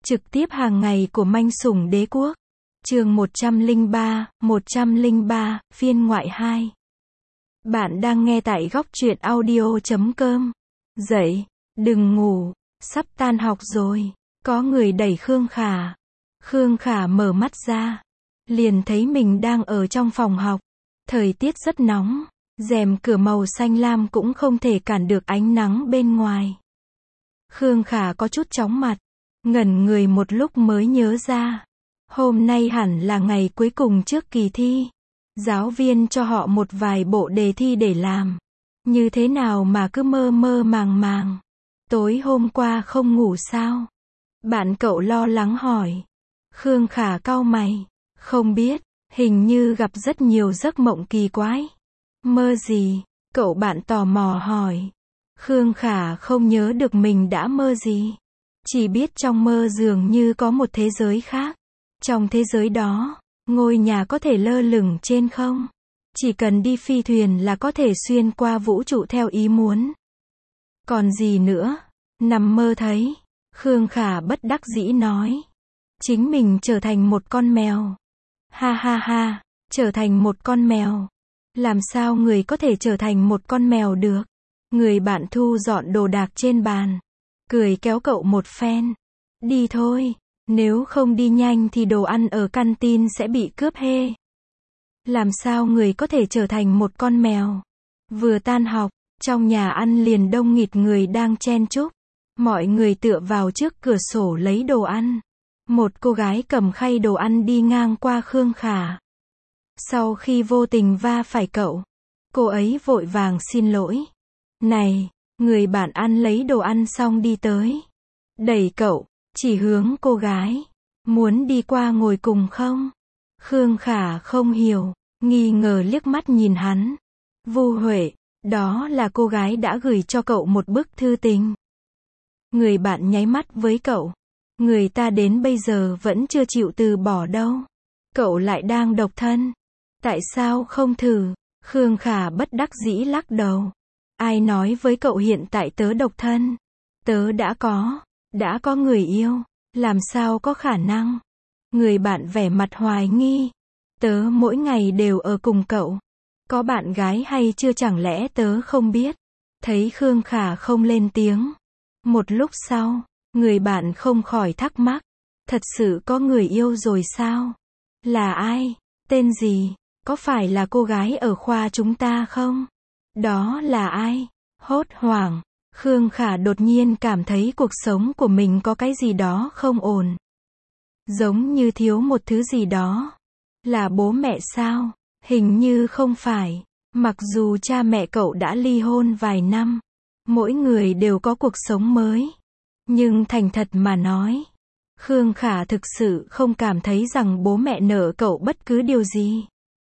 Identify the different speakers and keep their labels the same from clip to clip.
Speaker 1: Trực tiếp hàng ngày của manh sủng đế quốc. Chương 103, phiên ngoại 2. Bạn đang nghe tại góc truyện audio.com. Dậy, đừng ngủ, sắp tan học rồi. Có người đẩy Khương Khả. Khương Khả mở mắt ra, liền thấy mình đang ở trong phòng học. Thời tiết rất nóng, rèm cửa màu xanh lam cũng không thể cản được ánh nắng bên ngoài. Khương Khả có chút chóng mặt, ngẩn người một lúc mới nhớ ra. Hôm nay hẳn là ngày cuối cùng trước kỳ thi. Giáo viên cho họ một vài bộ đề thi để làm. Như thế nào mà cứ mơ mơ màng màng. Tối hôm qua không ngủ sao? Bạn cậu lo lắng hỏi. Khương Khả cau mày. Không biết, hình như gặp rất nhiều giấc mộng kỳ quái. Mơ gì? Cậu bạn tò mò hỏi. Khương Khả không nhớ được mình đã mơ gì. Chỉ biết trong mơ dường như có một thế giới khác. Trong thế giới đó, ngôi nhà có thể lơ lửng trên không. Chỉ cần đi phi thuyền là có thể xuyên qua vũ trụ theo ý muốn. Còn gì nữa? Nằm mơ thấy. Khương Khả bất đắc dĩ nói. Chính mình trở thành một con mèo. Ha ha ha, trở thành một con mèo. Làm sao người có thể trở thành một con mèo được? Người bạn thu dọn đồ đạc trên bàn. Cười kéo cậu một phen. Đi thôi, nếu không đi nhanh thì đồ ăn ở canteen sẽ bị cướp hê. Làm sao người có thể trở thành một con mèo? Vừa tan học, trong nhà ăn liền đông nghịt người đang chen chúc. Mọi người tựa vào trước cửa sổ lấy đồ ăn. Một cô gái cầm khay đồ ăn đi ngang qua Khương Khả. Sau khi vô tình va phải cậu, cô ấy vội vàng xin lỗi. Này, người bạn ăn lấy đồ ăn xong đi tới. Đẩy cậu, chỉ hướng cô gái. Muốn đi qua ngồi cùng không? Khương Khả không hiểu, nghi ngờ liếc mắt nhìn hắn. Vu Huệ, đó là cô gái đã gửi cho cậu một bức thư tình. Người bạn nháy mắt với cậu. Người ta đến bây giờ vẫn chưa chịu từ bỏ đâu. Cậu lại đang độc thân. Tại sao không thử? Khương Khả bất đắc dĩ lắc đầu. Ai nói với cậu hiện tại tớ độc thân? Tớ đã có người yêu. Làm sao có khả năng? Người bạn vẻ mặt hoài nghi. Tớ mỗi ngày đều ở cùng cậu. Có bạn gái hay chưa chẳng lẽ tớ không biết? Thấy Khương Khả không lên tiếng. Một lúc sau, người bạn không khỏi thắc mắc. Thật sự có người yêu rồi sao? Là ai? Tên gì? Có phải là cô gái ở khoa chúng ta không? Đó là ai? Hốt hoảng, Khương Khả đột nhiên cảm thấy cuộc sống của mình có cái gì đó không ổn. Giống như thiếu một thứ gì đó. Là bố mẹ sao? Hình như không phải. Mặc dù cha mẹ cậu đã ly hôn vài năm, mỗi người đều có cuộc sống mới. Nhưng thành thật mà nói, Khương Khả thực sự không cảm thấy rằng bố mẹ nợ cậu bất cứ điều gì.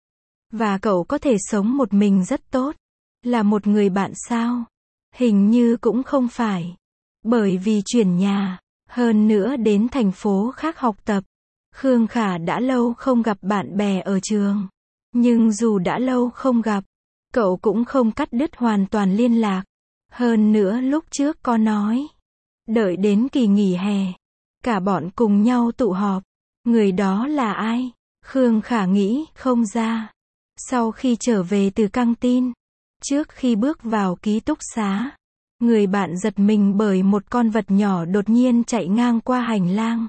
Speaker 1: Và cậu có thể sống một mình rất tốt. Là một người bạn sao? Hình như cũng không phải. Bởi vì chuyển nhà, hơn nữa đến thành phố khác học tập. Khương Khả đã lâu không gặp bạn bè ở trường. Nhưng dù đã lâu không gặp, cậu cũng không cắt đứt hoàn toàn liên lạc. Hơn nữa lúc trước có nói, đợi đến kỳ nghỉ hè, cả bọn cùng nhau tụ họp. Người đó là ai? Khương Khả nghĩ không ra. Sau khi trở về từ căng tin, trước khi bước vào ký túc xá, người bạn giật mình bởi một con vật nhỏ đột nhiên chạy ngang qua hành lang.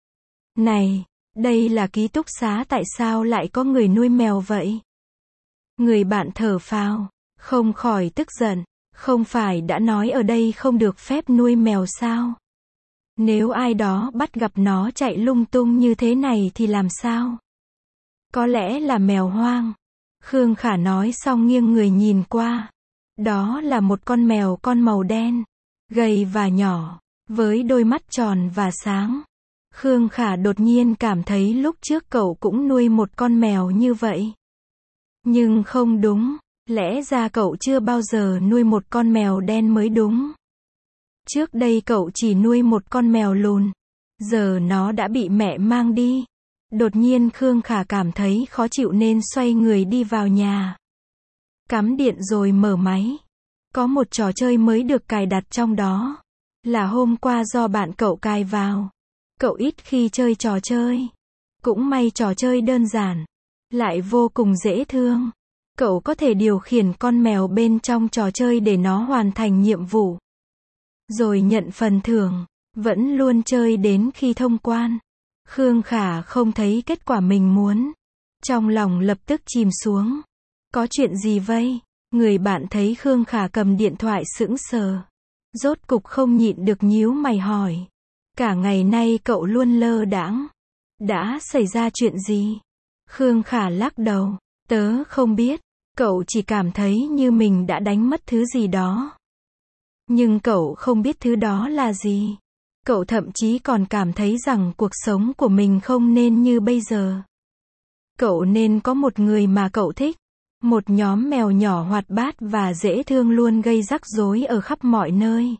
Speaker 1: Này, đây là ký túc xá, tại sao lại có người nuôi mèo vậy? Người bạn thở phào, không khỏi tức giận. Không phải đã nói ở đây không được phép nuôi mèo sao? Nếu ai đó bắt gặp nó chạy lung tung như thế này thì làm sao? Có lẽ là mèo hoang. Khương Khả nói xong nghiêng người nhìn qua. Đó là một con mèo con màu đen, gầy và nhỏ, với đôi mắt tròn và sáng. Khương Khả đột nhiên cảm thấy lúc trước cậu cũng nuôi một con mèo như vậy. Nhưng không đúng, lẽ ra cậu chưa bao giờ nuôi một con mèo đen mới đúng. Trước đây cậu chỉ nuôi một con mèo lùn, giờ nó đã bị mẹ mang đi. Đột nhiên Khương Khả cảm thấy khó chịu nên xoay người đi vào nhà. Cắm điện rồi mở máy. Có một trò chơi mới được cài đặt trong đó. Là hôm qua do bạn cậu cài vào. Cậu ít khi chơi trò chơi. Cũng may trò chơi đơn giản, lại vô cùng dễ thương. Cậu có thể điều khiển con mèo bên trong trò chơi để nó hoàn thành nhiệm vụ, rồi nhận phần thưởng, vẫn luôn chơi đến khi thông quan. Khương Khả không thấy kết quả mình muốn. Trong lòng lập tức chìm xuống. Có chuyện gì vây? Người bạn thấy Khương Khả cầm điện thoại sững sờ. Rốt cục không nhịn được nhíu mày hỏi. Cả ngày nay cậu luôn lơ đãng. Đã xảy ra chuyện gì? Khương Khả lắc đầu. Tớ không biết. Cậu chỉ cảm thấy như mình đã đánh mất thứ gì đó. Nhưng cậu không biết thứ đó là gì. Cậu thậm chí còn cảm thấy rằng cuộc sống của mình không nên như bây giờ. Cậu nên có một người mà cậu thích. Một nhóm mèo nhỏ hoạt bát và dễ thương luôn gây rắc rối ở khắp mọi nơi.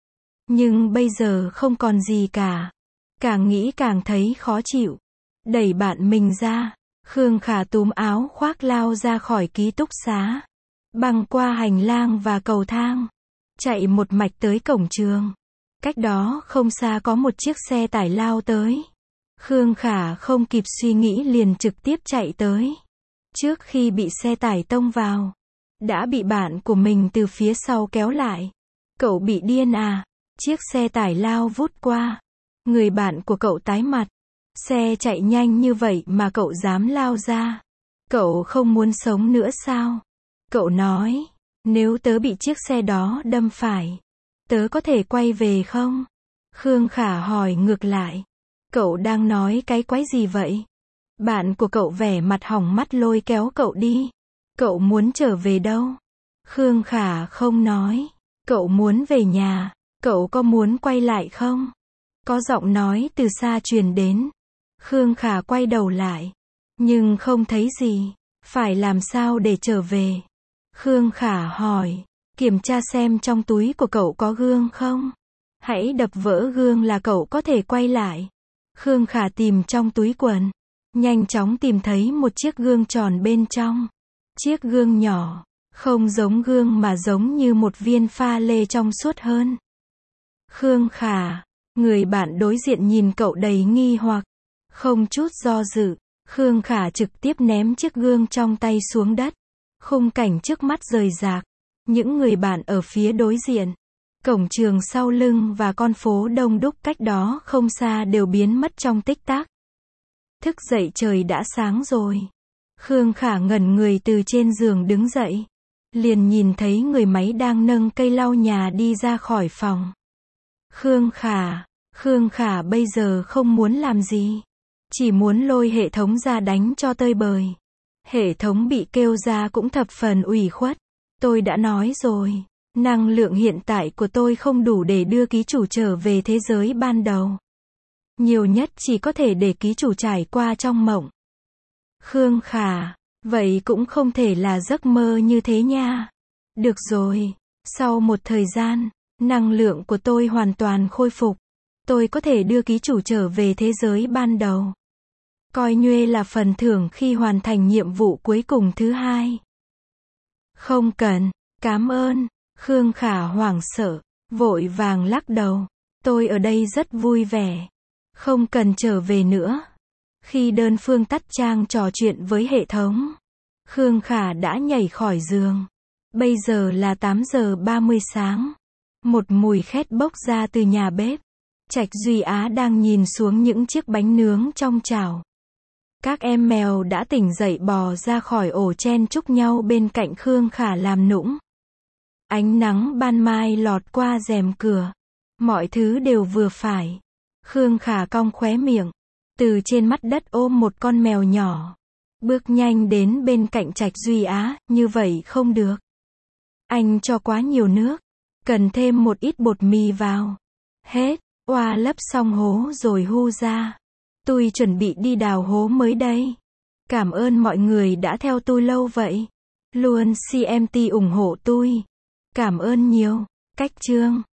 Speaker 1: Nhưng bây giờ không còn gì cả. Càng nghĩ càng thấy khó chịu. Đẩy bạn mình ra. Khương Khả túm áo khoác lao ra khỏi ký túc xá. Băng qua hành lang và cầu thang. Chạy một mạch tới cổng trường. Cách đó không xa có một chiếc xe tải lao tới. Khương Khả không kịp suy nghĩ liền trực tiếp chạy tới. Trước khi bị xe tải tông vào, đã bị bạn của mình từ phía sau kéo lại. Cậu bị điên à? Chiếc xe tải lao vút qua. Người bạn của cậu tái mặt. Xe chạy nhanh như vậy mà cậu dám lao ra. Cậu không muốn sống nữa sao? Cậu nói, nếu tớ bị chiếc xe đó đâm phải, tớ có thể quay về không? Khương Khả hỏi ngược lại. Cậu đang nói cái quái gì vậy? Bạn của cậu vẻ mặt hỏng mắt lôi kéo cậu đi. Cậu muốn trở về đâu? Khương Khả không nói. Cậu muốn về nhà. Cậu có muốn quay lại không? Có giọng nói từ xa truyền đến. Khương Khả quay đầu lại. Nhưng không thấy gì. Phải làm sao để trở về? Khương Khả hỏi. Kiểm tra xem trong túi của cậu có gương không? Hãy đập vỡ gương là cậu có thể quay lại. Khương Khả tìm trong túi quần. Nhanh chóng tìm thấy một chiếc gương tròn bên trong. Chiếc gương nhỏ. Không giống gương mà giống như một viên pha lê trong suốt hơn. Khương Khả. Người bạn đối diện nhìn cậu đầy nghi hoặc. Không chút do dự. Khương Khả trực tiếp ném chiếc gương trong tay xuống đất. Khung cảnh trước mắt rời rạc. Những người bạn ở phía đối diện, cổng trường sau lưng và con phố đông đúc cách đó không xa đều biến mất trong tích tắc. Thức dậy trời đã sáng rồi. Khương Khả ngẩn người từ trên giường đứng dậy. Liền nhìn thấy người máy đang nâng cây lau nhà đi ra khỏi phòng. Khương Khả bây giờ không muốn làm gì. Chỉ muốn lôi hệ thống ra đánh cho tơi bời. Hệ thống bị kêu ra cũng thập phần ủy khuất. Tôi đã nói rồi, năng lượng hiện tại của tôi không đủ để đưa ký chủ trở về thế giới ban đầu. Nhiều nhất chỉ có thể để ký chủ trải qua trong mộng. Khương Khả, vậy cũng không thể là giấc mơ như thế nha. Được rồi, sau một thời gian, năng lượng của tôi hoàn toàn khôi phục. Tôi có thể đưa ký chủ trở về thế giới ban đầu. Coi như là phần thưởng khi hoàn thành nhiệm vụ cuối cùng thứ hai. Không cần, cảm ơn. Khương Khả hoảng sợ, vội vàng lắc đầu. Tôi ở đây rất vui vẻ. Không cần trở về nữa. Khi đơn phương tắt trang trò chuyện với hệ thống, Khương Khả đã nhảy khỏi giường. Bây giờ là 8 giờ 30 sáng. Một mùi khét bốc ra từ nhà bếp. Trạch Duy Á đang nhìn xuống những chiếc bánh nướng trong chảo. Các em mèo đã tỉnh dậy bò ra khỏi ổ chen chúc nhau bên cạnh Khương Khả làm nũng. Ánh nắng ban mai lọt qua rèm cửa. Mọi thứ đều vừa phải. Khương Khả cong khóe miệng. Từ trên mặt đất ôm một con mèo nhỏ. Bước nhanh đến bên cạnh Trạch Duy Á, như vậy không được. Anh cho quá nhiều nước. Cần thêm một ít bột mì vào. Hết, oa lấp xong hố rồi hu ra. Tôi chuẩn bị đi đào hố mới đây. Cảm ơn mọi người đã theo tôi lâu vậy. Luôn CMT ủng hộ tôi. Cảm ơn nhiều. Cách chương